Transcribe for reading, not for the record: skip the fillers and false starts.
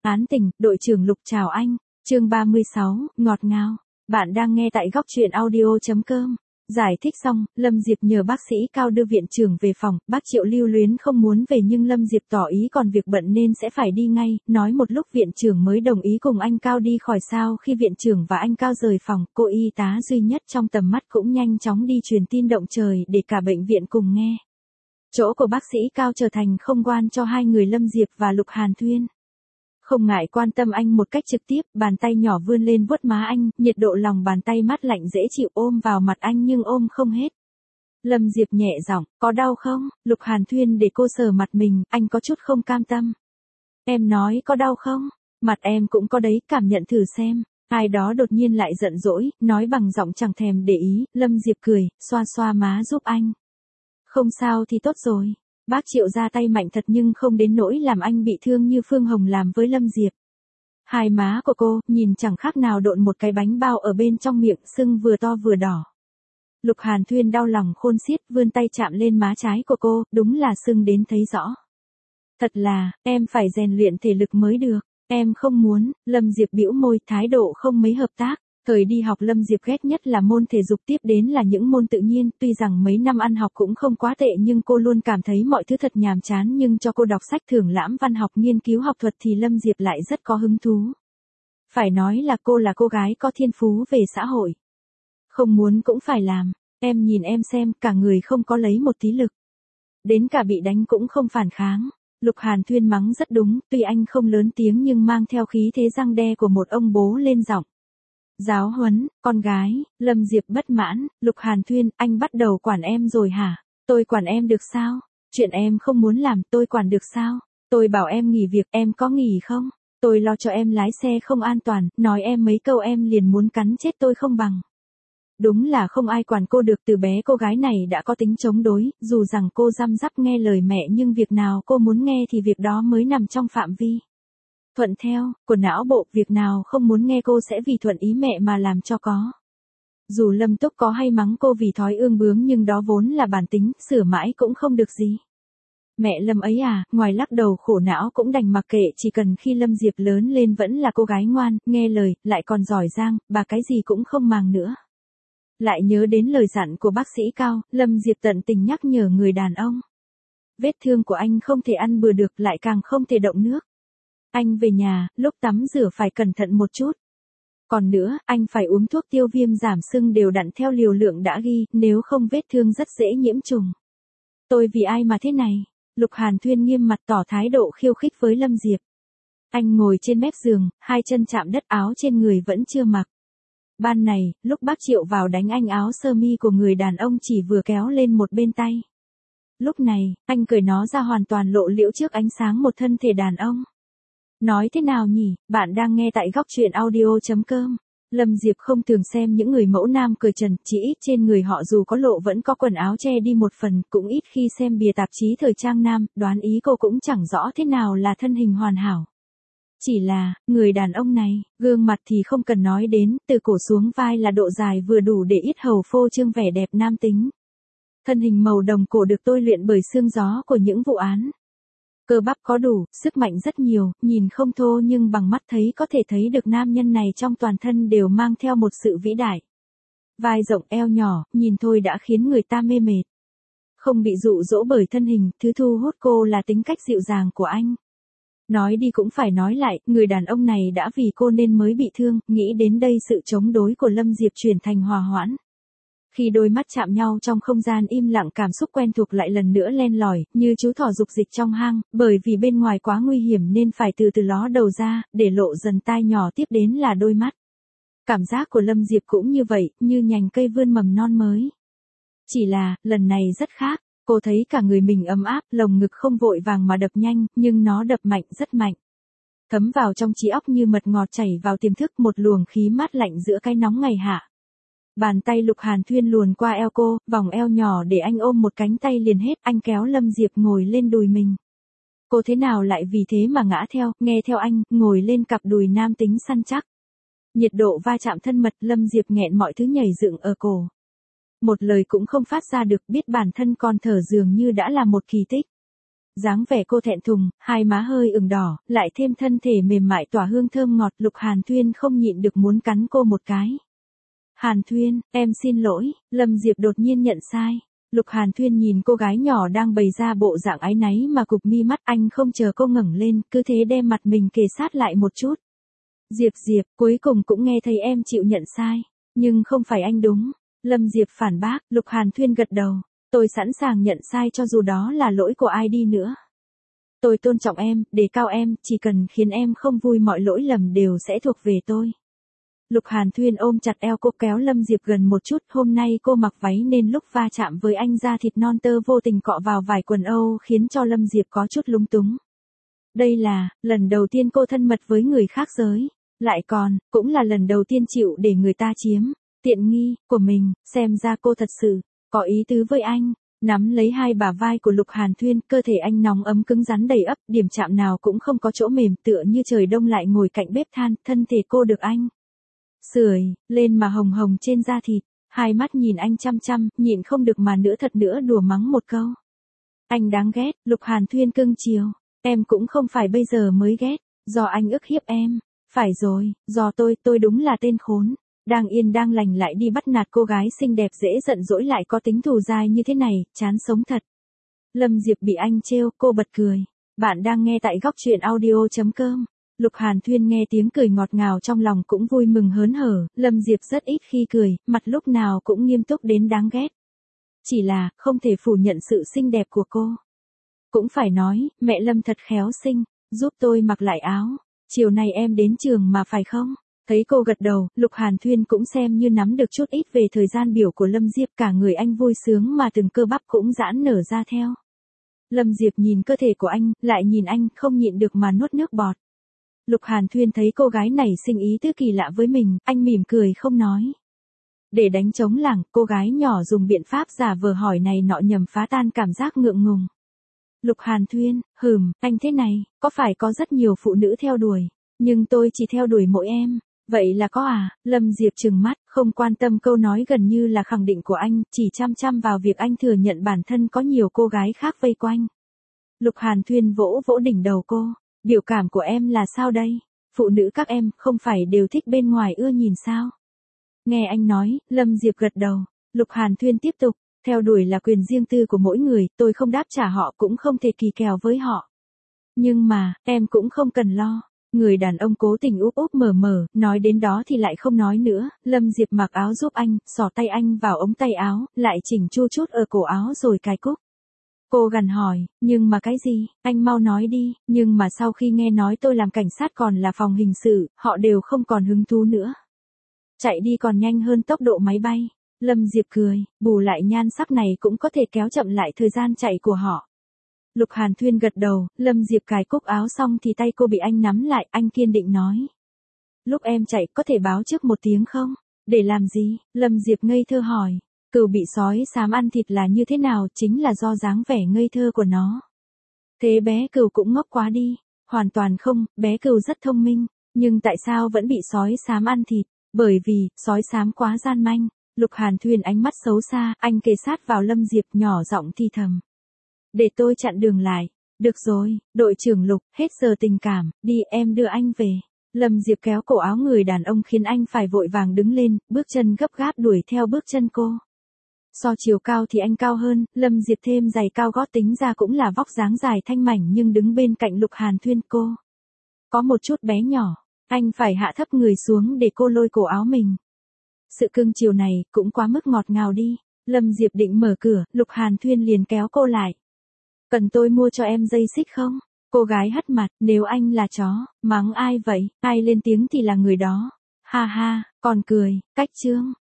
Án tình, đội trưởng Lục chào anh. Chương 36, ngọt ngào. Bạn đang nghe tại góc truyện audio.com. Giải thích xong, Lâm Diệp nhờ bác sĩ Cao đưa viện trưởng về phòng, bác Triệu lưu luyến không muốn về nhưng Lâm Diệp tỏ ý còn việc bận nên sẽ phải đi ngay, nói một lúc viện trưởng mới đồng ý cùng anh Cao đi khỏi. Sau khi viện trưởng và anh Cao rời phòng, cô y tá duy nhất trong tầm mắt cũng nhanh chóng đi truyền tin động trời để cả bệnh viện cùng nghe. Chỗ của bác sĩ Cao trở thành không gian cho hai người Lâm Diệp và Lục Hàn Thuyên. Không ngại quan tâm anh một cách trực tiếp, bàn tay nhỏ vươn lên vuốt má anh, nhiệt độ lòng bàn tay mát lạnh dễ chịu ôm vào mặt anh nhưng ôm không hết. Lâm Diệp nhẹ giọng, có đau không? Lục Hàn Thuyên để cô sờ mặt mình, anh có chút không cam tâm. Em nói có đau không? Mặt em cũng có đấy, cảm nhận thử xem. Ai đó đột nhiên lại giận dỗi, nói bằng giọng chẳng thèm để ý. Lâm Diệp cười, xoa xoa má giúp anh. Không sao thì tốt rồi. Bác Triệu ra tay mạnh thật nhưng không đến nỗi làm anh bị thương như Phương Hồng làm với Lâm Diệp. Hai má của cô, nhìn chẳng khác nào độn một cái bánh bao ở bên trong miệng, sưng vừa to vừa đỏ. Lục Hàn Thuyên đau lòng khôn xiết, vươn tay chạm lên má trái của cô, đúng là sưng đến thấy rõ. Thật là, em phải rèn luyện thể lực mới được. Em không muốn. Lâm Diệp bĩu môi, thái độ không mấy hợp tác. Thời đi học Lâm Diệp ghét nhất là môn thể dục, tiếp đến là những môn tự nhiên, tuy rằng mấy năm ăn học cũng không quá tệ nhưng cô luôn cảm thấy mọi thứ thật nhàm chán, nhưng cho cô đọc sách thưởng lãm văn học, nghiên cứu học thuật thì Lâm Diệp lại rất có hứng thú. Phải nói là cô là cô gái có thiên phú về xã hội. Không muốn cũng phải làm, em nhìn em xem, cả người không có lấy một tí lực. Đến cả bị đánh cũng không phản kháng. Lục Hàn Thuyên mắng rất đúng, tuy anh không lớn tiếng nhưng mang theo khí thế răng đe của một ông bố lên giọng. Giáo huấn, con gái. Lâm Diệp bất mãn. Lục Hàn Thuyên, anh bắt đầu quản em rồi hả? Tôi quản em được sao? Chuyện em không muốn làm, tôi quản được sao? Tôi bảo em nghỉ việc, em có nghỉ không? Tôi lo cho em lái xe không an toàn, nói em mấy câu em liền muốn cắn chết tôi không bằng. Đúng là không ai quản cô được, từ bé cô gái này đã có tính chống đối, dù rằng cô răm rắp nghe lời mẹ nhưng việc nào cô muốn nghe thì việc đó mới nằm trong phạm vi. Thuận theo, của não bộ, việc nào không muốn nghe cô sẽ vì thuận ý mẹ mà làm cho có. Dù Lâm Túc có hay mắng cô vì thói ương bướng nhưng đó vốn là bản tính, sửa mãi cũng không được gì. Mẹ Lâm ấy à, ngoài lắc đầu khổ não cũng đành mặc kệ, chỉ cần khi Lâm Diệp lớn lên vẫn là cô gái ngoan, nghe lời, lại còn giỏi giang, bà cái gì cũng không màng nữa. Lại nhớ đến lời dặn của bác sĩ Cao, Lâm Diệp tận tình nhắc nhở người đàn ông. Vết thương của anh không thể ăn bừa được, lại càng không thể động nước. Anh về nhà, lúc tắm rửa phải cẩn thận một chút. Còn nữa, anh phải uống thuốc tiêu viêm giảm sưng đều đặn theo liều lượng đã ghi, nếu không vết thương rất dễ nhiễm trùng. Tôi vì ai mà thế này? Lục Hàn Thuyên nghiêm mặt tỏ thái độ khiêu khích với Lâm Diệp. Anh ngồi trên mép giường, hai chân chạm đất, áo trên người vẫn chưa mặc. Ban này, lúc bác Triệu vào đánh anh, áo sơ mi của người đàn ông chỉ vừa kéo lên một bên tay. Lúc này, anh cởi nó ra hoàn toàn lộ liễu trước ánh sáng một thân thể đàn ông. Nói thế nào nhỉ, bạn đang nghe tại góc truyện audio.com. Lâm Diệp không thường xem những người mẫu nam cởi trần, chỉ ít trên người họ dù có lộ vẫn có quần áo che đi một phần, cũng ít khi xem bìa tạp chí thời trang nam, đoán ý cô cũng chẳng rõ thế nào là thân hình hoàn hảo. Chỉ là, người đàn ông này, gương mặt thì không cần nói đến, từ cổ xuống vai là độ dài vừa đủ để yết hầu phô trương vẻ đẹp nam tính. Thân hình màu đồng cổ được tôi luyện bởi xương gió của những vụ án. Cơ bắp có đủ, sức mạnh rất nhiều, nhìn không thô nhưng bằng mắt thấy có thể thấy được nam nhân này trong toàn thân đều mang theo một sự vĩ đại. Vai rộng, eo nhỏ, nhìn thôi đã khiến người ta mê mệt. Không bị dụ dỗ bởi thân hình, thứ thu hút cô là tính cách dịu dàng của anh. Nói đi cũng phải nói lại, người đàn ông này đã vì cô nên mới bị thương, nghĩ đến đây sự chống đối của Lâm Diệp chuyển thành hòa hoãn. Khi đôi mắt chạm nhau trong không gian im lặng, cảm xúc quen thuộc lại lần nữa len lỏi, như chú thỏ dục dịch trong hang, bởi vì bên ngoài quá nguy hiểm nên phải từ từ ló đầu ra, để lộ dần tai nhỏ, tiếp đến là đôi mắt. Cảm giác của Lâm Diệp cũng như vậy, như nhành cây vươn mầm non mới. Chỉ là, lần này rất khác, cô thấy cả người mình ấm áp, lồng ngực không vội vàng mà đập nhanh, nhưng nó đập mạnh, rất mạnh. Thấm vào trong trí óc như mật ngọt chảy vào tiềm thức, một luồng khí mát lạnh giữa cái nóng ngày hạ. Bàn tay Lục Hàn Thuyên luồn qua eo cô, vòng eo nhỏ để anh ôm một cánh tay liền hết, anh kéo Lâm Diệp ngồi lên đùi mình. Cô thế nào lại vì thế mà ngã theo, nghe theo anh, ngồi lên cặp đùi nam tính săn chắc. Nhiệt độ va chạm thân mật, Lâm Diệp nghẹn mọi thứ nhảy dựng ở cổ. Một lời cũng không phát ra được, biết bản thân còn thở dường như đã là một kỳ tích. Dáng vẻ cô thẹn thùng, hai má hơi ửng đỏ, lại thêm thân thể mềm mại tỏa hương thơm ngọt, Lục Hàn Thuyên không nhịn được muốn cắn cô một cái. Hàn Thuyên, em xin lỗi, Lâm Diệp đột nhiên nhận sai. Lục Hàn Thuyên nhìn cô gái nhỏ đang bày ra bộ dạng áy náy mà cụp mi mắt, anh không chờ cô ngẩng lên, cứ thế đem mặt mình kề sát lại một chút. Diệp, cuối cùng cũng nghe thấy em chịu nhận sai, nhưng không phải anh đúng. Lâm Diệp phản bác, Lục Hàn Thuyên gật đầu, tôi sẵn sàng nhận sai cho dù đó là lỗi của ai đi nữa. Tôi tôn trọng em, đề cao em, chỉ cần khiến em không vui mọi lỗi lầm đều sẽ thuộc về tôi. Lục Hàn Thuyên ôm chặt eo cô kéo Lâm Diệp gần một chút, hôm nay cô mặc váy nên lúc va chạm với anh da thịt non tơ vô tình cọ vào vải quần Âu khiến cho Lâm Diệp có chút lúng túng. Đây là lần đầu tiên cô thân mật với người khác giới, lại còn, cũng là lần đầu tiên chịu để người ta chiếm tiện nghi của mình, xem ra cô thật sự có ý tứ với anh. Nắm lấy hai bả vai của Lục Hàn Thuyên, cơ thể anh nóng ấm cứng rắn đầy ắp, điểm chạm nào cũng không có chỗ mềm, tựa như trời đông lại ngồi cạnh bếp than, thân thể cô được anh sưởi lên mà hồng hồng trên da thịt, hai mắt nhìn anh chăm chăm, nhịn không được mà thật nữa đùa mắng một câu. Anh đáng ghét, Lục Hàn Thuyên cưng chiều, em cũng không phải bây giờ mới ghét, do anh ức hiếp em, phải rồi, do tôi đúng là tên khốn, đang yên đang lành lại đi bắt nạt cô gái xinh đẹp dễ giận dỗi lại có tính thù dai như thế này, chán sống thật. Lâm Diệp bị anh trêu, cô bật cười. Bạn đang nghe tại góc truyện audio.com. Lục Hàn Thuyên nghe tiếng cười ngọt ngào trong lòng cũng vui mừng hớn hở, Lâm Diệp rất ít khi cười, mặt lúc nào cũng nghiêm túc đến đáng ghét. Chỉ là, không thể phủ nhận sự xinh đẹp của cô. Cũng phải nói, mẹ Lâm thật khéo xinh, giúp tôi mặc lại áo. Chiều nay em đến trường mà phải không? Thấy cô gật đầu, Lục Hàn Thuyên cũng xem như nắm được chút ít về thời gian biểu của Lâm Diệp, cả người anh vui sướng mà từng cơ bắp cũng giãn nở ra theo. Lâm Diệp nhìn cơ thể của anh, lại nhìn anh, không nhịn được mà nuốt nước bọt. Lục Hàn Thuyên thấy cô gái này sinh ý tứ kỳ lạ với mình, anh mỉm cười không nói. Để đánh trống lảng, cô gái nhỏ dùng biện pháp giả vờ hỏi này nọ nhằm phá tan cảm giác ngượng ngùng. Lục Hàn Thuyên, anh thế này, có phải có rất nhiều phụ nữ theo đuổi, nhưng tôi chỉ theo đuổi mỗi em. Vậy là có à? Lâm Diệp trừng mắt, không quan tâm câu nói gần như là khẳng định của anh, chỉ chăm chăm vào việc anh thừa nhận bản thân có nhiều cô gái khác vây quanh. Lục Hàn Thuyên vỗ vỗ đỉnh đầu cô, biểu cảm của em là sao đây? Phụ nữ các em không phải đều thích bên ngoài ưa nhìn sao? Nghe anh nói, Lâm Diệp gật đầu. Lục Hàn Thuyên tiếp tục, theo đuổi là quyền riêng tư của mỗi người, tôi không đáp trả họ cũng không thể kỳ kèo với họ. Nhưng mà, em cũng không cần lo. Người đàn ông cố tình úp úp mở mở, nói đến đó thì lại không nói nữa, Lâm Diệp mặc áo giúp anh, xỏ tay anh vào ống tay áo, lại chỉnh chu chút ở cổ áo rồi cài cúc. Cô gằn hỏi, nhưng mà cái gì, anh mau nói đi, nhưng mà sau khi nghe nói tôi làm cảnh sát còn là phòng hình sự, họ đều không còn hứng thú nữa. Chạy đi còn nhanh hơn tốc độ máy bay. Lâm Diệp cười, bù lại nhan sắc này cũng có thể kéo chậm lại thời gian chạy của họ. Lục Hàn Thuyên gật đầu, Lâm Diệp cài cúc áo xong thì tay cô bị anh nắm lại, anh kiên định nói. Lúc em chạy có thể báo trước một tiếng không? Để làm gì? Lâm Diệp ngây thơ hỏi. Cừu bị sói xám ăn thịt là như thế nào? Chính là do dáng vẻ ngây thơ của nó. Thế bé cừu cũng ngốc quá đi. Hoàn toàn không, bé cừu rất thông minh. Nhưng tại sao vẫn bị sói xám ăn thịt? Bởi vì, sói xám quá gian manh. Lục Hàn Thuyên ánh mắt xấu xa, anh kề sát vào Lâm Diệp nhỏ giọng thì thầm. Để tôi chặn đường lại. Được rồi, đội trưởng Lục, hết giờ tình cảm, đi em đưa anh về. Lâm Diệp kéo cổ áo người đàn ông khiến anh phải vội vàng đứng lên, bước chân gấp gáp đuổi theo bước chân cô. So chiều cao thì anh cao hơn, Lâm Diệp thêm giày cao gót tính ra cũng là vóc dáng dài thanh mảnh nhưng đứng bên cạnh Lục Hàn Thuyên cô. Có một chút bé nhỏ, anh phải hạ thấp người xuống để cô lôi cổ áo mình. Sự cưng chiều này cũng quá mức ngọt ngào đi. Lâm Diệp định mở cửa, Lục Hàn Thuyên liền kéo cô lại. Cần tôi mua cho em dây xích không? Cô gái hất mặt, nếu anh là chó, mắng ai vậy? Ai lên tiếng thì là người đó. Ha ha, còn cười, cách chương.